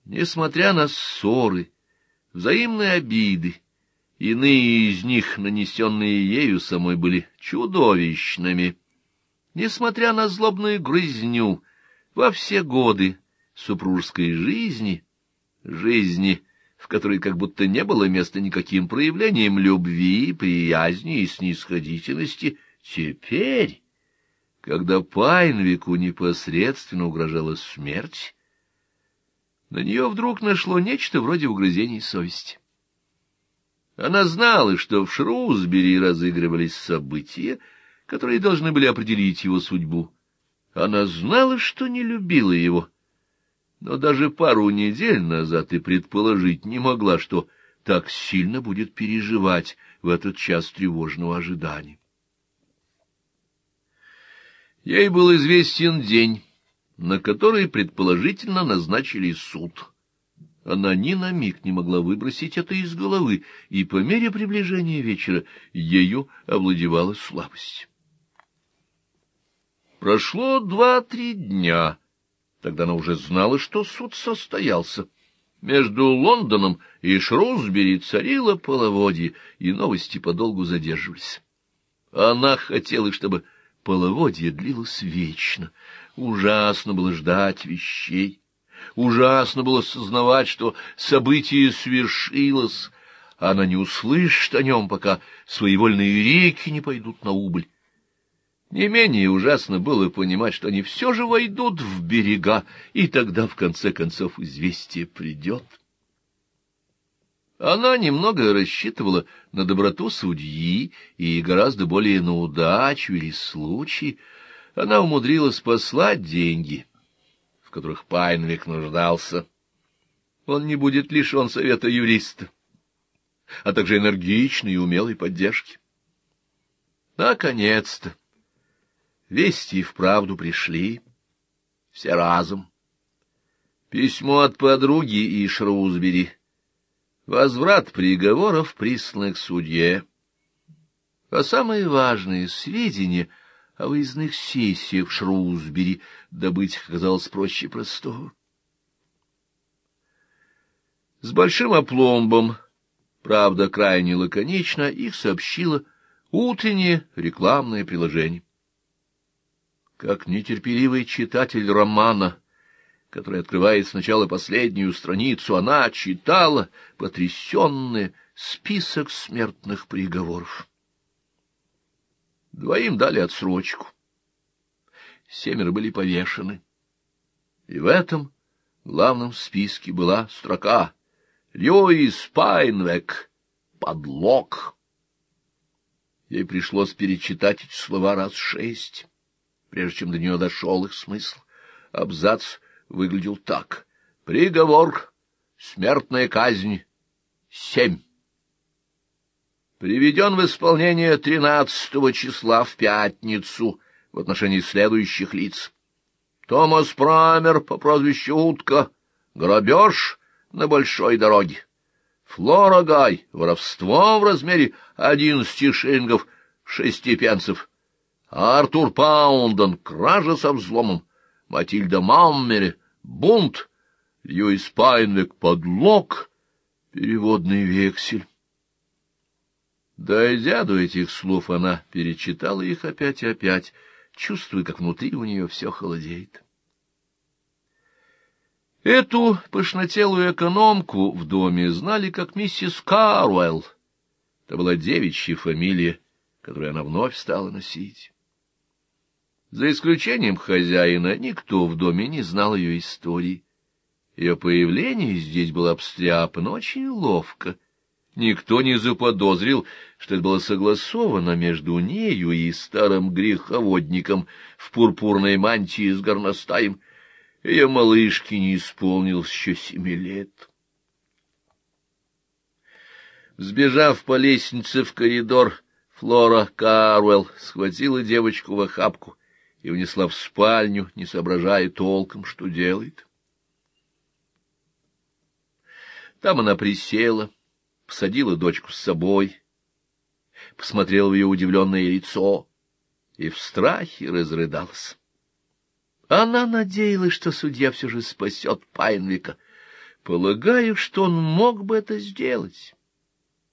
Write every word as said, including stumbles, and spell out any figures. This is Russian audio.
Несмотря на ссоры, взаимные обиды, иные из них, нанесенные ею самой, были чудовищными. Несмотря на злобную грызню во все годы супружеской жизни, жизни, в которой как будто не было места никаким проявлениям любви, приязни и снисходительности, теперь, когда Пайнвику непосредственно угрожала смерть, на нее вдруг нашло нечто вроде угрызений совести. Она знала, что в Шрусбери разыгрывались события, которые должны были определить его судьбу. Она знала, что не любила его, но даже пару недель назад и предположить не могла, что так сильно будет переживать в этот час тревожного ожидания. Ей был известен день, на который предположительно назначили суд. Она ни на миг не могла выбросить это из головы, и по мере приближения вечера ею овладевала слабость. Прошло два-три дня. Тогда она уже знала, что суд состоялся. Между Лондоном и Шрусбери царило половодье, и новости подолгу задерживались. Она хотела, чтобы половодье длилось вечно. Ужасно было ждать вещей. Ужасно было сознавать, что событие свершилось. Она не услышит о нем, пока своевольные реки не пойдут на убыль. Не менее ужасно было понимать, что они все же войдут в берега, и тогда, в конце концов, известие придет. Она немного рассчитывала на доброту судьи и гораздо более на удачу или случай. Она умудрилась послать деньги, в которых Пайнвик нуждался. Он не будет лишен совета юриста, а также энергичной и умелой поддержки. Наконец-то вести вправду пришли, все разом. Письмо от подруги из Шрусбери, возврат приговоров, присланных судье, а самые важные сведения о выездных сессиях в Шрусбери добыть оказалось проще простого. С большим опломбом, правда, крайне лаконично, их сообщило утреннее рекламное приложение. Как нетерпеливый читатель романа, который открывает сначала последнюю страницу, она читала потрясенный список смертных приговоров. Двоим дали отсрочку. Семеро были повешены. И в этом главном списке была строка «Льюис Пайнвик. Подлог». Ей пришлось перечитать эти слова раз шесть, прежде чем до нее дошел их смысл. Абзац выглядел так: приговор, смертная казнь, семь. Приведен в исполнение тринадцатого числа в пятницу в отношении следующих лиц: Томас Прамер по прозвищу Утка, грабеж на большой дороге; Флора Гай, воровство в размере одиннадцати шиллингов шести пенсов; Артур Паунден, кража со взломом; Матильда Маммери, бунт; Льюис Пайнвик, подлог, переводный вексель. Дойдя до этих слов, она перечитала их опять и опять, чувствуя, как внутри у нее все холодеет. Эту пышнотелую экономку в доме знали как миссис Каруэлл. Это была девичья фамилия, которую она вновь стала носить. За исключением хозяина, никто в доме не знал ее истории. Ее появление здесь было обстряпано очень ловко. Никто не заподозрил, что это было согласовано между нею и старым греховодником в пурпурной мантии с горностаем. Ее малышке не исполнилось еще семи лет. Сбежав по лестнице в коридор, Флора Каруэлл схватила девочку в охапку и унесла в спальню, не соображая толком, что делает. Там она присела, посадила дочку с собой, посмотрела в ее удивленное лицо и в страхе разрыдалась. Она надеялась, что судья все же спасет Пайнвика. Полагаю, что он мог бы это сделать.